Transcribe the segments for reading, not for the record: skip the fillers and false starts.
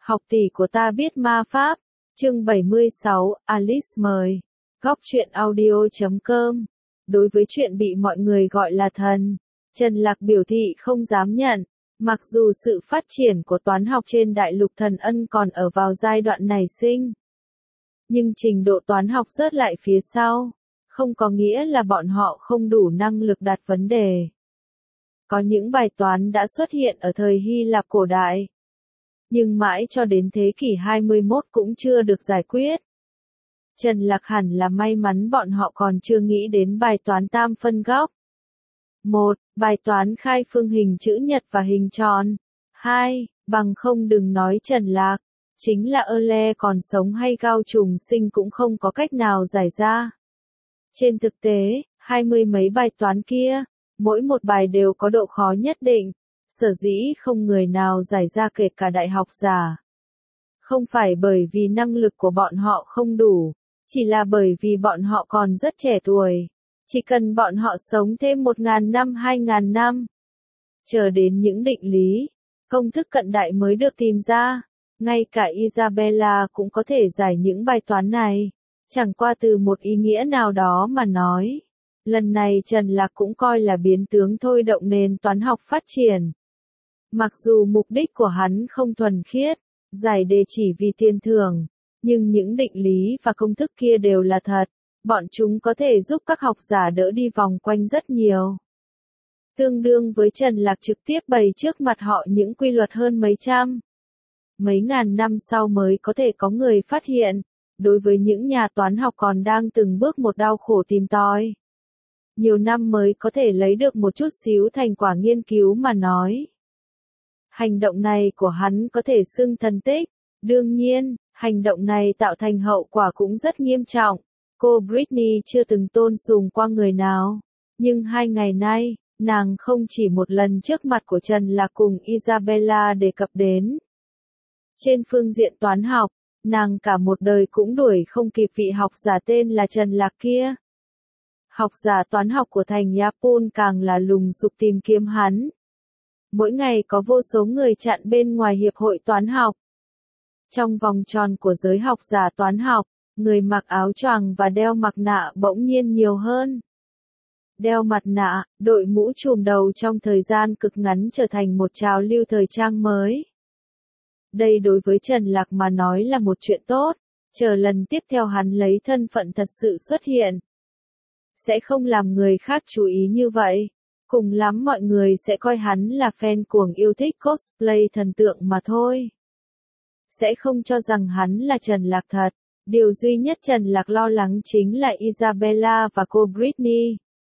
Học tỷ của ta biết ma pháp. Chương 76, Alice mời. Góc truyện audio.com. Đối với chuyện bị mọi người gọi là thần, Trần Lạc biểu thị không dám nhận. Mặc dù sự phát triển của toán học trên đại lục Thần Ân còn ở vào giai đoạn nảy sinh, nhưng trình độ toán học rớt lại phía sau, không có nghĩa là bọn họ không đủ năng lực đặt vấn đề. Có những bài toán đã xuất hiện ở thời Hy Lạp cổ đại, nhưng mãi cho đến thế kỷ 21 cũng chưa được giải quyết. Trần Lạc hẳn là may mắn bọn họ còn chưa nghĩ đến bài toán tam phân góc. 1. Bài toán khai phương hình chữ nhật và hình tròn. 2. Bằng không đừng nói Trần Lạc, chính là Euler còn sống hay Gao trùng sinh cũng không có cách nào giải ra. Trên thực tế, 20 mấy bài toán kia, mỗi một bài đều có độ khó nhất định, sở dĩ không người nào giải ra kể cả đại học giả. Không phải bởi vì năng lực của bọn họ không đủ, chỉ là bởi vì bọn họ còn rất trẻ tuổi. Chỉ cần bọn họ sống thêm 1.000 năm 2.000 năm, chờ đến những định lý, công thức cận đại mới được tìm ra, ngay cả Isabella cũng có thể giải những bài toán này. Chẳng qua từ một ý nghĩa nào đó mà nói, lần này Trần Lạc cũng coi là biến tướng thôi động nền toán học phát triển. Mặc dù mục đích của hắn không thuần khiết, giải đề chỉ vì tiền thưởng, nhưng những định lý và công thức kia đều là thật, bọn chúng có thể giúp các học giả đỡ đi vòng quanh rất nhiều. Tương đương với Trần Lạc trực tiếp bày trước mặt họ những quy luật hơn mấy trăm, mấy ngàn năm sau mới có thể có người phát hiện. Đối với những nhà toán học còn đang từng bước một đau khổ tìm tòi, nhiều năm mới có thể lấy được một chút xíu thành quả nghiên cứu mà nói, hành động này của hắn có thể xưng thần tích. Đương nhiên, hành động này tạo thành hậu quả cũng rất nghiêm trọng. Cô Britney chưa từng tôn sùng qua người nào, nhưng 2 ngày nay, nàng không chỉ một lần trước mặt của Trần Lạc cùng Isabella đề cập đến. Trên phương diện toán học, nàng cả một đời cũng đuổi không kịp vị học giả tên là Trần Lạc kia. Học giả toán học của thành Yapon càng là lùng sục tìm kiếm hắn. Mỗi ngày có vô số người chặn bên ngoài hiệp hội toán học. Trong vòng tròn của giới học giả toán học, người mặc áo choàng và đeo mặt nạ bỗng nhiên nhiều hơn. Đeo mặt nạ, đội mũ trùm đầu trong thời gian cực ngắn trở thành một trào lưu thời trang mới. Đây đối với Trần Lạc mà nói là một chuyện tốt, chờ lần tiếp theo hắn lấy thân phận thật sự xuất hiện. Sẽ không làm người khác chú ý như vậy, cùng lắm mọi người sẽ coi hắn là fan cuồng yêu thích cosplay thần tượng mà thôi. Sẽ không cho rằng hắn là Trần Lạc thật, điều duy nhất Trần Lạc lo lắng chính là Isabella và cô Britney.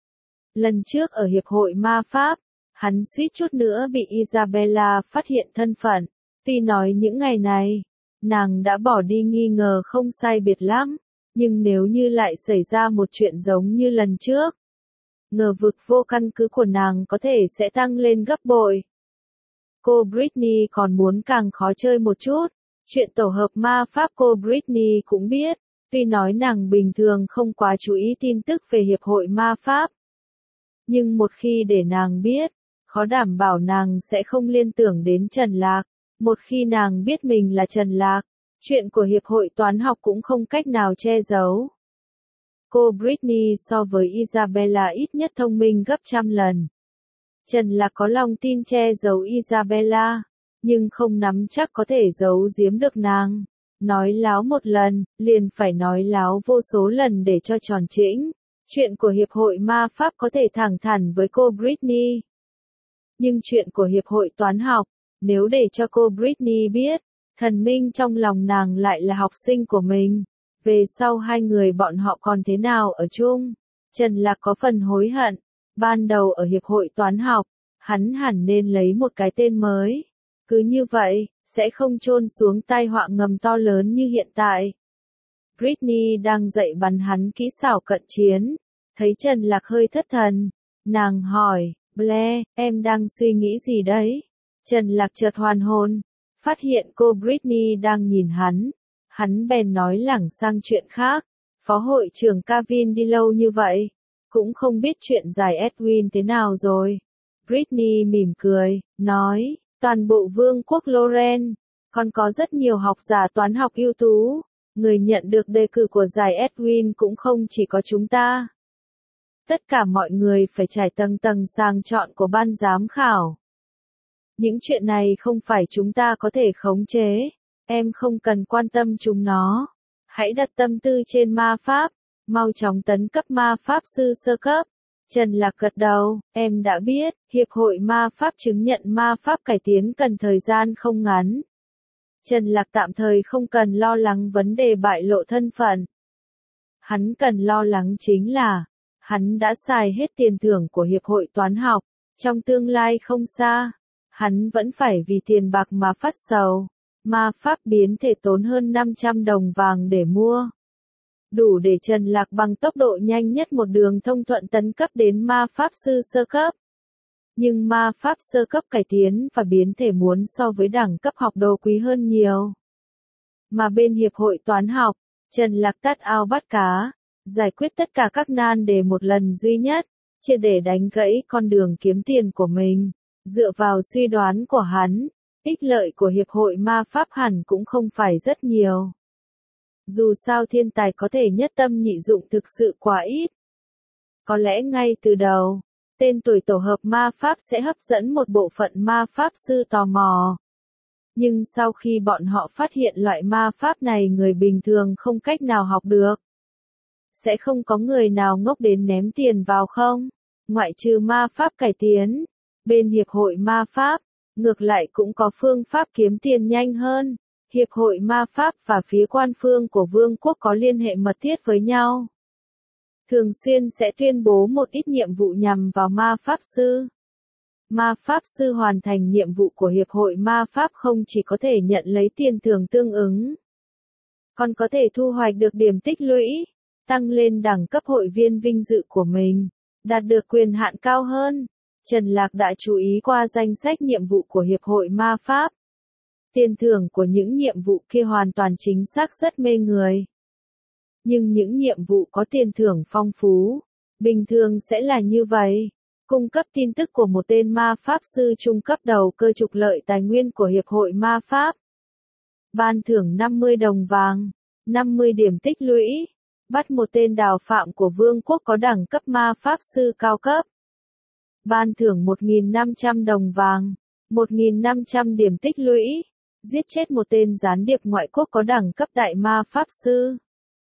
Lần trước ở Hiệp hội Ma Pháp, hắn suýt chút nữa bị Isabella phát hiện thân phận. Tuy nói những ngày này, nàng đã bỏ đi nghi ngờ không sai biệt lắm, nhưng nếu như lại xảy ra một chuyện giống như lần trước, ngờ vực vô căn cứ của nàng có thể sẽ tăng lên gấp bội. Cô Britney còn muốn càng khó chơi một chút, chuyện tổ hợp ma pháp cô Britney cũng biết, tuy nói nàng bình thường không quá chú ý tin tức về Hiệp hội Ma Pháp. Nhưng một khi để nàng biết, khó đảm bảo nàng sẽ không liên tưởng đến Trần Lạc. Một khi nàng biết mình là Trần Lạc, chuyện của Hiệp hội toán học cũng không cách nào che giấu. Cô Britney so với Isabella ít nhất thông minh gấp trăm lần. Trần Lạc có lòng tin che giấu Isabella, nhưng không nắm chắc có thể giấu giếm được nàng. Nói láo một lần, liền phải nói láo vô số lần để cho tròn chỉnh. Chuyện của Hiệp hội Ma Pháp có thể thẳng thắn với cô Britney. Nhưng chuyện của Hiệp hội toán học, nếu để cho cô Britney biết, thần minh trong lòng nàng lại là học sinh của mình, về sau hai người bọn họ còn thế nào ở chung? Trần Lạc có phần hối hận, ban đầu ở Hiệp hội toán học, hắn hẳn nên lấy một cái tên mới. Cứ như vậy, sẽ không chôn xuống tai họa ngầm to lớn như hiện tại. Britney đang dạy bắn hắn kỹ xảo cận chiến, thấy Trần Lạc hơi thất thần, nàng hỏi, Blair, em đang suy nghĩ gì đấy? Trần Lạc chợt hoàn hồn, phát hiện cô Britney đang nhìn hắn bèn nói lảng sang chuyện khác, phó hội trưởng Kevin đi lâu như vậy, cũng không biết chuyện giải Edwin thế nào rồi. Britney mỉm cười, nói, toàn bộ vương quốc Loren, Còn có rất nhiều học giả toán học ưu tú. Người nhận được đề cử của giải Edwin cũng không chỉ có chúng ta. Tất cả mọi người phải trải tầng tầng sàng chọn của ban giám khảo. Những chuyện này không phải chúng ta có thể khống chế. Em không cần quan tâm chúng nó. Hãy đặt tâm tư trên ma pháp. Mau chóng tấn cấp ma pháp sư sơ cấp. Trần Lạc gật đầu, em đã biết, Hiệp hội ma pháp chứng nhận ma pháp cải tiến cần thời gian không ngắn. Trần Lạc tạm thời không cần lo lắng vấn đề bại lộ thân phận. Hắn cần lo lắng chính là, hắn đã xài hết tiền thưởng của Hiệp hội toán học, trong tương lai không xa, hắn vẫn phải vì tiền bạc mà phát sầu. Ma pháp biến thể tốn hơn 500 đồng vàng để mua. Đủ để Trần Lạc bằng tốc độ nhanh nhất một đường thông thuận tấn cấp đến ma pháp sư sơ cấp. Nhưng ma pháp sơ cấp cải tiến và biến thể muốn so với đẳng cấp học đồ quý hơn nhiều. Mà bên Hiệp hội toán học, Trần Lạc tát ao bắt cá, giải quyết tất cả các nan đề một lần duy nhất, triệt để đánh gãy con đường kiếm tiền của mình. Dựa vào suy đoán của hắn, ích lợi của Hiệp hội ma pháp hẳn cũng không phải rất nhiều. Dù sao thiên tài có thể nhất tâm nhị dụng thực sự quá ít. Có lẽ ngay từ đầu, tên tuổi tổ hợp ma pháp sẽ hấp dẫn một bộ phận ma pháp sư tò mò. Nhưng sau khi bọn họ phát hiện loại ma pháp này người bình thường không cách nào học được, sẽ không có người nào ngốc đến ném tiền vào không? Ngoại trừ ma pháp cải tiến, bên Hiệp hội ma pháp, ngược lại cũng có phương pháp kiếm tiền nhanh hơn. Hiệp hội ma pháp và phía quan phương của vương quốc có liên hệ mật thiết với nhau. Thường xuyên sẽ tuyên bố một ít nhiệm vụ nhằm vào ma pháp sư. Ma pháp sư hoàn thành nhiệm vụ của Hiệp hội ma pháp không chỉ có thể nhận lấy tiền thưởng tương ứng, còn có thể thu hoạch được điểm tích lũy, tăng lên đẳng cấp hội viên vinh dự của mình, đạt được quyền hạn cao hơn. Trần Lạc đã chú ý qua danh sách nhiệm vụ của Hiệp hội ma pháp. Tiền thưởng của những nhiệm vụ kia hoàn toàn chính xác rất mê người. Nhưng những nhiệm vụ có tiền thưởng phong phú, bình thường sẽ là như vậy. Cung cấp tin tức của một tên ma pháp sư trung cấp đầu cơ trục lợi tài nguyên của Hiệp hội ma pháp. Ban thưởng 50 đồng vàng, 50 điểm tích lũy. Bắt một tên đào phạm của vương quốc có đẳng cấp ma pháp sư cao cấp. Ban thưởng 1.500 đồng vàng, 1.500 điểm tích lũy. Giết chết một tên gián điệp ngoại quốc có đẳng cấp đại ma pháp sư.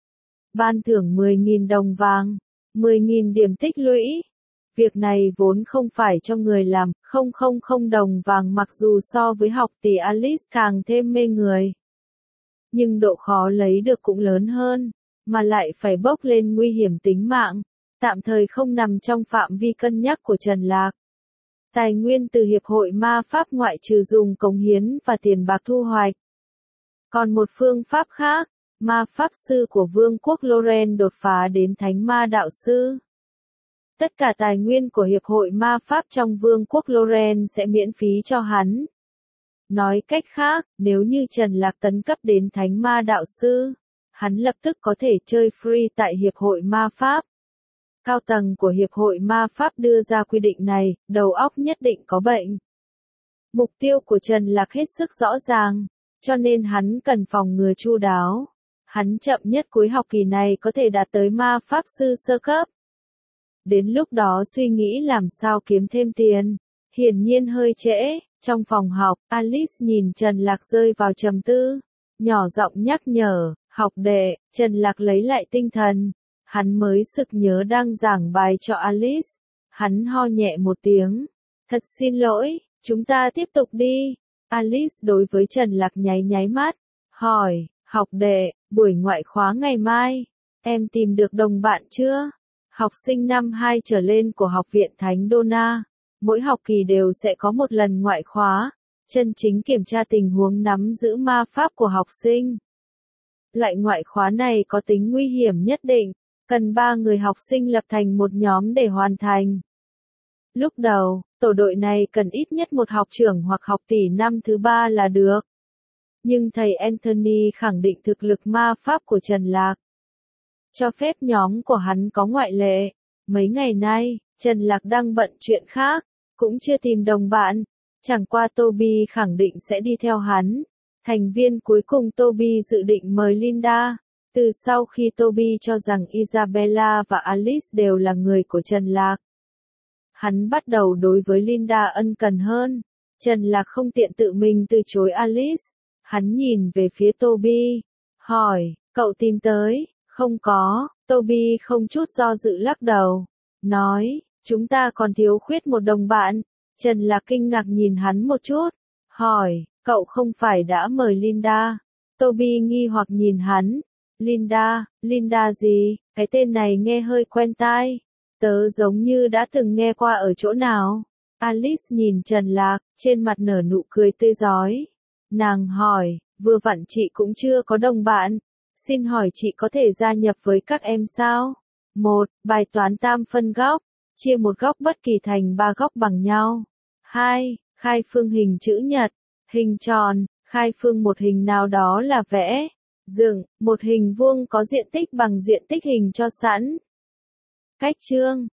Ban thưởng 10.000 đồng vàng, 10.000 điểm tích lũy. Việc này vốn không phải cho người làm, 000 đồng vàng mặc dù so với học tỷ Alice càng thêm mê người. Nhưng độ khó lấy được cũng lớn hơn, mà lại phải bốc lên nguy hiểm tính mạng, tạm thời không nằm trong phạm vi cân nhắc của Trần Lạc. Tài nguyên từ Hiệp hội ma pháp ngoại trừ dùng cống hiến và tiền bạc thu hoạch. Còn một phương pháp khác, ma pháp sư của vương quốc Loren đột phá đến thánh ma đạo sư. Tất cả tài nguyên của Hiệp hội ma pháp trong vương quốc Loren sẽ miễn phí cho hắn. Nói cách khác, nếu như Trần Lạc tấn cấp đến thánh ma đạo sư, hắn lập tức có thể chơi free tại Hiệp hội ma pháp. Cao tầng của Hiệp hội ma pháp đưa ra quy định này, đầu óc nhất định có bệnh. Mục tiêu của Trần Lạc hết sức rõ ràng, cho nên hắn cần phòng ngừa chu đáo. Hắn chậm nhất cuối học kỳ này có thể đạt tới ma pháp sư sơ cấp. Đến lúc đó suy nghĩ làm sao kiếm thêm tiền, hiển nhiên hơi trễ. Trong phòng học, Alice nhìn Trần Lạc rơi vào trầm tư, nhỏ giọng nhắc nhở, học đệ. Trần Lạc lấy lại tinh thần. Hắn mới sực nhớ đang giảng bài cho Alice. Hắn ho nhẹ một tiếng. Thật xin lỗi, chúng ta tiếp tục đi. Alice đối với Trần Lạc nháy nháy mắt. Hỏi, học đệ, buổi ngoại khóa ngày mai, em tìm được đồng bạn chưa? Học sinh năm 2 trở lên của Học viện Thánh Donna, mỗi học kỳ đều sẽ có một lần ngoại khóa, chân chính kiểm tra tình huống nắm giữ ma pháp của học sinh. Loại ngoại khóa này có tính nguy hiểm nhất định. Cần 3 người học sinh lập thành một nhóm để hoàn thành. Lúc đầu, tổ đội này cần ít nhất một học trưởng hoặc học tỷ năm thứ 3 là được. Nhưng thầy Anthony khẳng định thực lực ma pháp của Trần Lạc, cho phép nhóm của hắn có ngoại lệ. Mấy ngày nay, Trần Lạc đang bận chuyện khác, cũng chưa tìm đồng bạn. Chẳng qua Toby khẳng định sẽ đi theo hắn. Thành viên cuối cùng Toby dự định mời Linda. Từ sau khi Toby cho rằng Isabella và Alice đều là người của Trần Lạc, hắn bắt đầu đối với Linda ân cần hơn. Trần Lạc không tiện tự mình từ chối Alice. Hắn nhìn về phía Toby, hỏi, cậu tìm tới, không có. Toby không chút do dự lắc đầu, nói, chúng ta còn thiếu khuyết một đồng bạn. Trần Lạc kinh ngạc nhìn hắn một chút, hỏi, cậu không phải đã mời Linda? Toby nghi hoặc nhìn hắn, Linda gì, cái tên này nghe hơi quen tai. Tớ giống như đã từng nghe qua ở chỗ nào. Alice nhìn Trần Lạc, trên mặt nở nụ cười tươi rói. Nàng hỏi, vừa vặn chị cũng chưa có đồng bạn. Xin hỏi chị có thể gia nhập với các em sao? 1. Bài toán tam phân góc. Chia một góc bất kỳ thành 3 góc bằng nhau. 2. Khai phương hình chữ nhật. Hình tròn, khai phương một hình nào đó là vẽ, dựng, một hình vuông có diện tích bằng diện tích hình cho sẵn. Cách chương